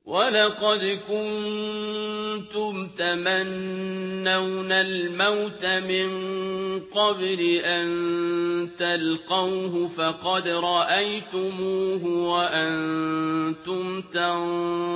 وَلَقَدْ كُنتُمْ تَمَنَّوْنَ الْمَوْتَ مِن قَبْلِ أَن تَلْقَوْهُ فَقَدْ رَأَيْتُمُوهُ وَأَنتُمْ تَنظُرُونَ